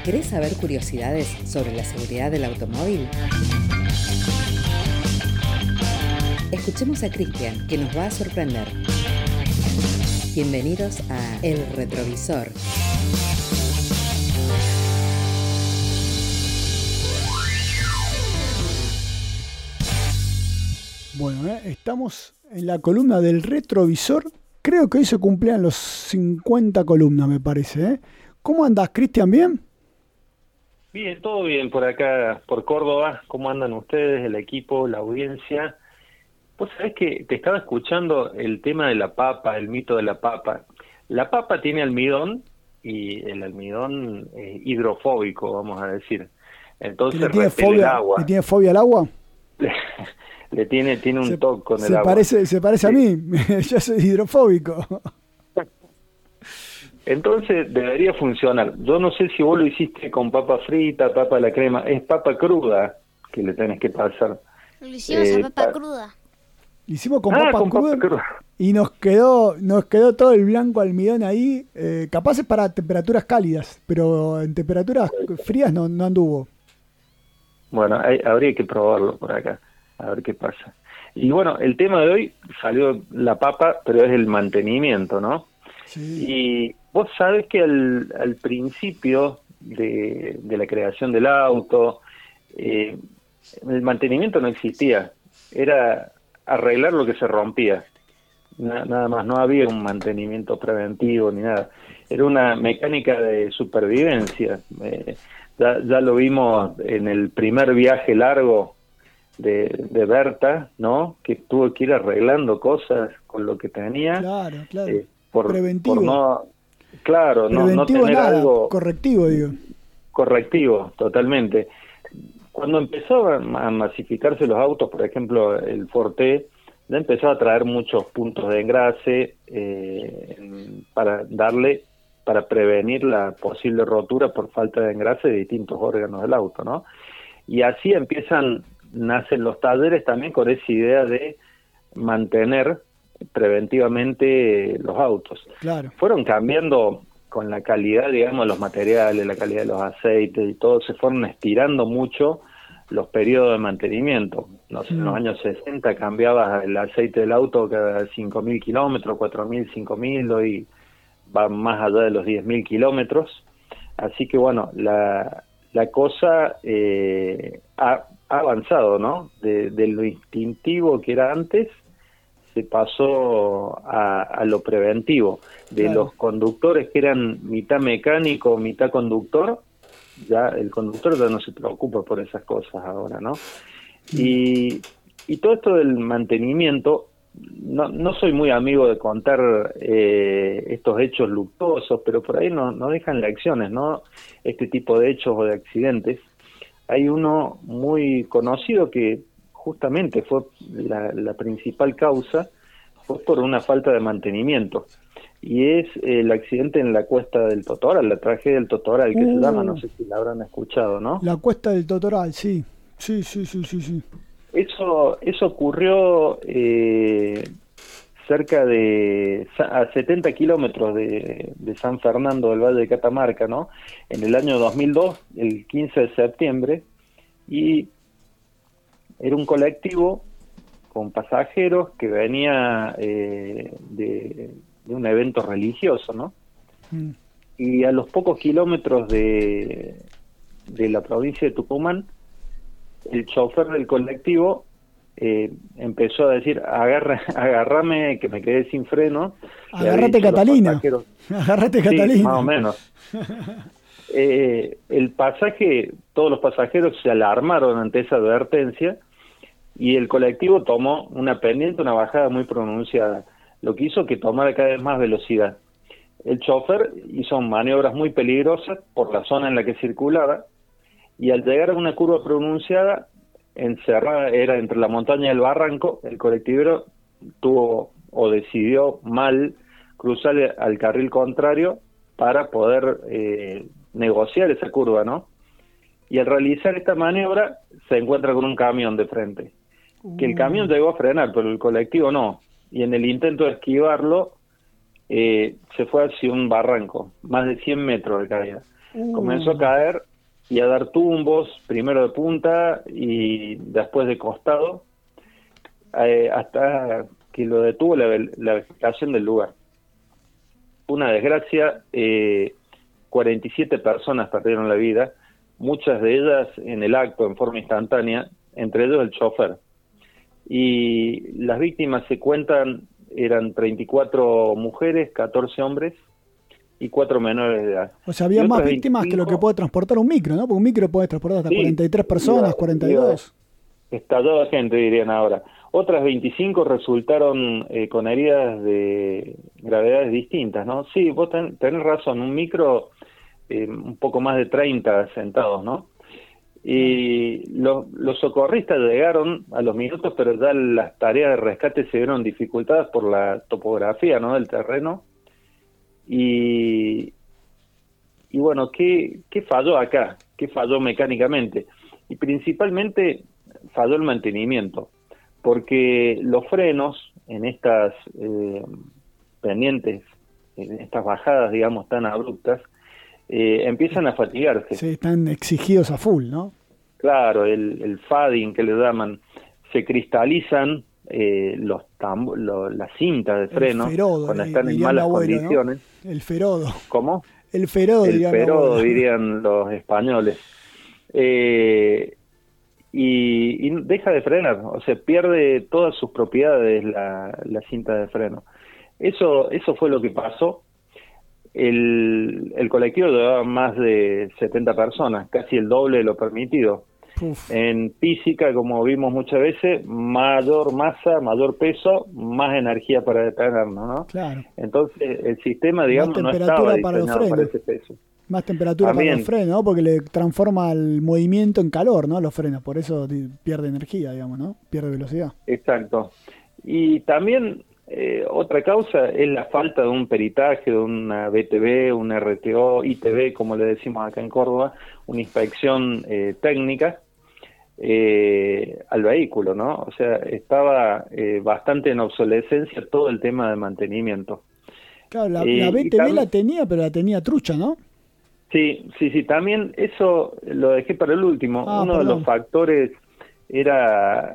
¿Querés saber curiosidades sobre la seguridad del automóvil? Escuchemos a Cristian, que nos va a sorprender. Bienvenidos a El Retrovisor. Bueno, estamos en la columna del retrovisor. Creo que hoy se cumplían los 50 columnas, me parece. ¿Cómo andás, Cristian? ¿Bien? Bien, todo bien por acá, por Córdoba. ¿Cómo andan ustedes, el equipo, la audiencia? Vos sabés que te estaba escuchando el tema de la papa, el mito de la papa. La papa tiene almidón y el almidón es hidrofóbico, vamos a decir. Entonces repele el agua. ¿Le tiene fobia al agua? tiene un toque con el agua. Se parece a mí, yo soy hidrofóbico. Entonces debería funcionar. Yo no sé si vos lo hiciste con papa frita, papa a la crema. Es papa cruda que le tenés que pasar. Lo hicimos a papa cruda. Lo hicimos con papa cruda y nos quedó todo el blanco almidón ahí. Capaz es para temperaturas cálidas, pero en temperaturas frías no anduvo. Bueno, habría que probarlo por acá, a ver qué pasa. Y bueno, el tema de hoy salió la papa, pero es el mantenimiento, ¿no? Sí. Y vos sabés que al principio de la creación del auto, el mantenimiento no existía, era arreglar lo que se rompía, nada más, no había un mantenimiento preventivo ni nada, era una mecánica de supervivencia. Ya lo vimos en el primer viaje largo de Berta, ¿no? Que tuvo que ir arreglando cosas con lo que tenía. Claro. Preventivo. Por no, claro, no tener nada, algo correctivo, digo. Correctivo, totalmente. Cuando empezaban a masificarse los autos, por ejemplo, el Forte, ya empezó a traer muchos puntos de engrase para prevenir la posible rotura por falta de engrase de distintos órganos del auto, ¿no? Y así nacen los talleres también con esa idea de mantener preventivamente los autos. Claro. Fueron cambiando con la calidad, digamos, los materiales, la calidad de los aceites y todo, se fueron estirando mucho los periodos de mantenimiento. No sé, en los años 60 cambiabas el aceite del auto cada 5.000 kilómetros, 4.000, 5.000, hoy va más allá de los 10.000 kilómetros. Así que bueno, la cosa ha avanzado, ¿no? De lo instintivo que era antes, se pasó a lo preventivo. De Claro. Los conductores que eran mitad mecánico, mitad conductor, ya el conductor ya no se preocupa por esas cosas ahora, ¿no? Y todo esto del mantenimiento, no soy muy amigo de contar estos hechos luctuosos, pero por ahí no dejan lecciones, ¿no? Este tipo de hechos o de accidentes. Hay uno muy conocido que justamente fue la principal causa, fue por una falta de mantenimiento, y es el accidente en la Cuesta del Totoral, la tragedia del Totoral, que se llama, no sé si la habrán escuchado, ¿no? La Cuesta del Totoral, sí. Sí. Eso ocurrió cerca a 70 kilómetros de San Fernando del Valle de Catamarca, ¿no? En el año 2002, el 15 de septiembre, y era un colectivo con pasajeros que venía de un evento religioso, ¿no? Y a los pocos kilómetros de la provincia de Tucumán, el chofer del colectivo empezó a decir: agárrame que me quedé sin freno. Agárrate, Catalina. Agárrate, Catalina. Sí, más o menos. Todos los pasajeros se alarmaron ante esa advertencia y el colectivo tomó una pendiente, una bajada muy pronunciada, lo que hizo que tomara cada vez más velocidad. El chofer hizo maniobras muy peligrosas por la zona en la que circulaba, y al llegar a una curva pronunciada, encerrada, era entre la montaña y el barranco, el colectivero decidió mal cruzar al carril contrario para poder negociar esa curva, ¿no? Y al realizar esta maniobra se encuentra con un camión de frente, que el camión llegó a frenar, pero el colectivo no, y en el intento de esquivarlo se fue hacia un barranco, más de 100 metros de caída. Comenzó a caer y a dar tumbos, primero de punta y después de costado, hasta que lo detuvo la vegetación del lugar. Una desgracia, 47 personas perdieron la vida, muchas de ellas en el acto, en forma instantánea, entre ellos el chofer. Y las víctimas se cuentan, eran 34 mujeres, 14 hombres y 4 menores de edad. O sea, había más víctimas que lo que puede transportar un micro, ¿no? Porque un micro puede transportar hasta 43 personas, 42. Estalló gente, dirían ahora. Otras 25 resultaron con heridas de gravedades distintas, ¿no? Sí, vos tenés razón, un micro, un poco más de 30 sentados, ¿no? Y los socorristas llegaron a los minutos, pero ya las tareas de rescate se vieron dificultadas por la topografía, ¿no?, del terreno. Y bueno, ¿qué falló acá? ¿Qué falló mecánicamente? Y principalmente falló el mantenimiento, porque los frenos en estas pendientes, en estas bajadas, digamos, tan abruptas, empiezan a fatigarse. Sí, están exigidos a full, ¿no? Claro, el fading que le llaman, se cristalizan las cintas de freno cuando están en malas condiciones. ¿No? El ferodo. ¿Cómo? El ferodo, dirían los españoles. Y deja de frenar, o sea, pierde todas sus propiedades la cinta de freno. Eso fue lo que pasó. El colectivo llevaba más de 70 personas, casi el doble de lo permitido. Uf. En física, como vimos muchas veces, mayor masa, mayor peso, más energía para detenernos, ¿no? Claro. Entonces, el sistema, digamos, no estaba diseñado para ese peso. Más temperatura también para los frenos, ¿no? Porque le transforma el movimiento en calor, ¿no? Los frenos, por eso pierde energía, digamos, ¿no? Pierde velocidad. Exacto. Y también otra causa es la falta de un peritaje, de una BTV, una RTO, ITV, como le decimos acá en Córdoba, una inspección técnica al vehículo, ¿no? O sea, estaba bastante en obsolescencia todo el tema de mantenimiento. Claro, la BTV la tenía, pero la tenía trucha, ¿no? Sí, también eso lo dejé para el último. Uno de los factores era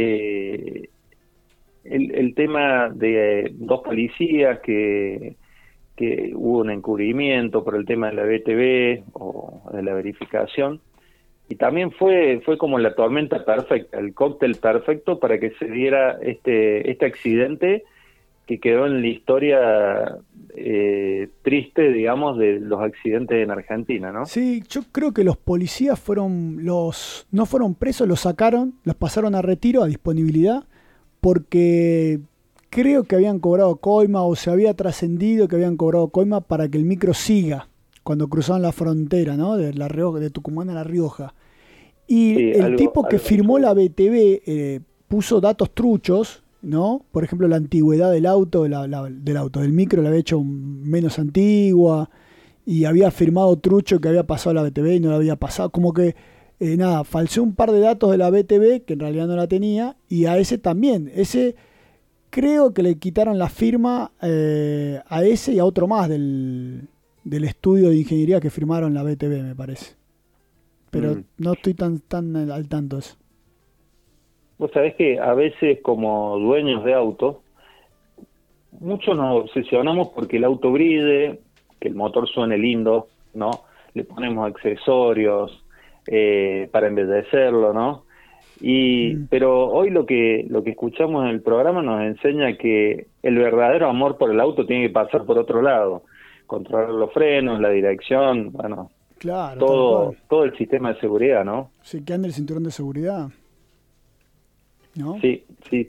el tema de dos policías que hubo un encubrimiento por el tema de la BTV o de la verificación, y también fue como la tormenta perfecta, el cóctel perfecto para que se diera este accidente que quedó en la historia triste, digamos, de los accidentes en Argentina, ¿no? Sí, yo creo que los policías no fueron presos, los sacaron, los pasaron a retiro, a disponibilidad, porque creo que habían cobrado coima o se había trascendido que habían cobrado coima para que el micro siga cuando cruzaban la frontera, ¿no? De La Rioja, de Tucumán a La Rioja. Y sí, el tipo que firmó la BTV puso datos truchos, ¿no? Por ejemplo, la antigüedad del auto, del micro la había hecho menos antigua y había firmado trucho que había pasado la BTV y no la había pasado. Como que, falseó un par de datos de la BTV que en realidad no la tenía, y a ese también. Ese creo que le quitaron la firma a ese y a otro más del estudio de ingeniería que firmaron la BTV, me parece. Pero no estoy tan al tanto de eso. Vos sabés que a veces, como dueños de autos, muchos nos obsesionamos porque el auto brille, que el motor suene lindo, ¿no? Le ponemos accesorios para embellecerlo, ¿no? Pero hoy lo que escuchamos en el programa nos enseña que el verdadero amor por el auto tiene que pasar por otro lado. Controlar los frenos, la dirección, bueno, claro, todo el sistema de seguridad, ¿no? Sí, que ande el cinturón de seguridad, ¿no? Sí.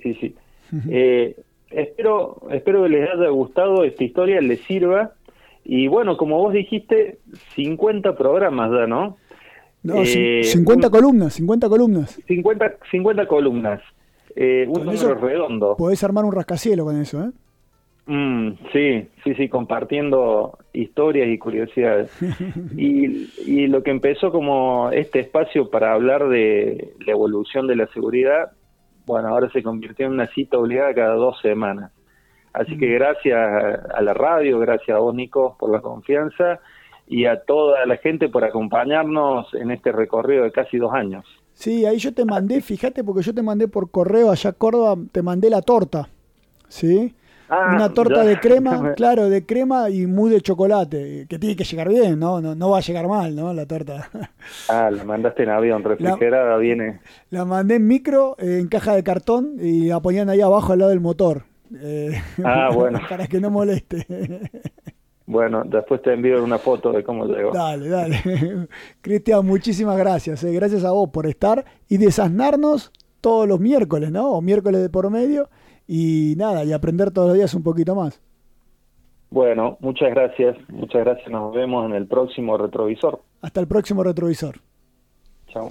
Espero que les haya gustado esta historia, les sirva. Y bueno, como vos dijiste, 50 programas ya, ¿no? No, 50 columnas. 50 columnas. Un número redondo. Podés armar un rascacielos con eso, ¿eh? Sí, compartiendo historias y curiosidades. y lo que empezó como este espacio para hablar de la evolución de la seguridad, bueno, ahora se convirtió en una cita obligada cada 2 semanas. Así que gracias a la radio, gracias a vos, Nico, por la confianza, y a toda la gente por acompañarnos en este recorrido de casi 2 años. Sí, ahí yo te mandé, fíjate, porque yo te mandé por correo allá a Córdoba, te mandé la torta, ¿sí? Una torta de crema, claro, de crema y mousse de chocolate, que tiene que llegar bien, ¿no? No va a llegar mal, ¿no? La torta. La mandaste en avión, refrigerada, viene. La mandé en micro, en caja de cartón, y la ponían ahí abajo al lado del motor. Bueno. Para que no moleste. Bueno, después te envío una foto de cómo llegó. Dale. Cristian, muchísimas gracias. Gracias a vos por estar y desasnarnos todos los miércoles, ¿no? O miércoles de por medio. Y nada, y aprender todos los días un poquito más. Bueno, muchas gracias. Nos vemos en el próximo retrovisor. Hasta el próximo retrovisor. Chao.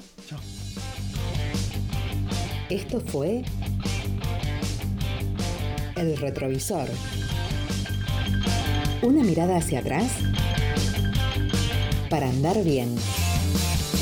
Esto fue El Retrovisor. Una mirada hacia atrás para andar bien.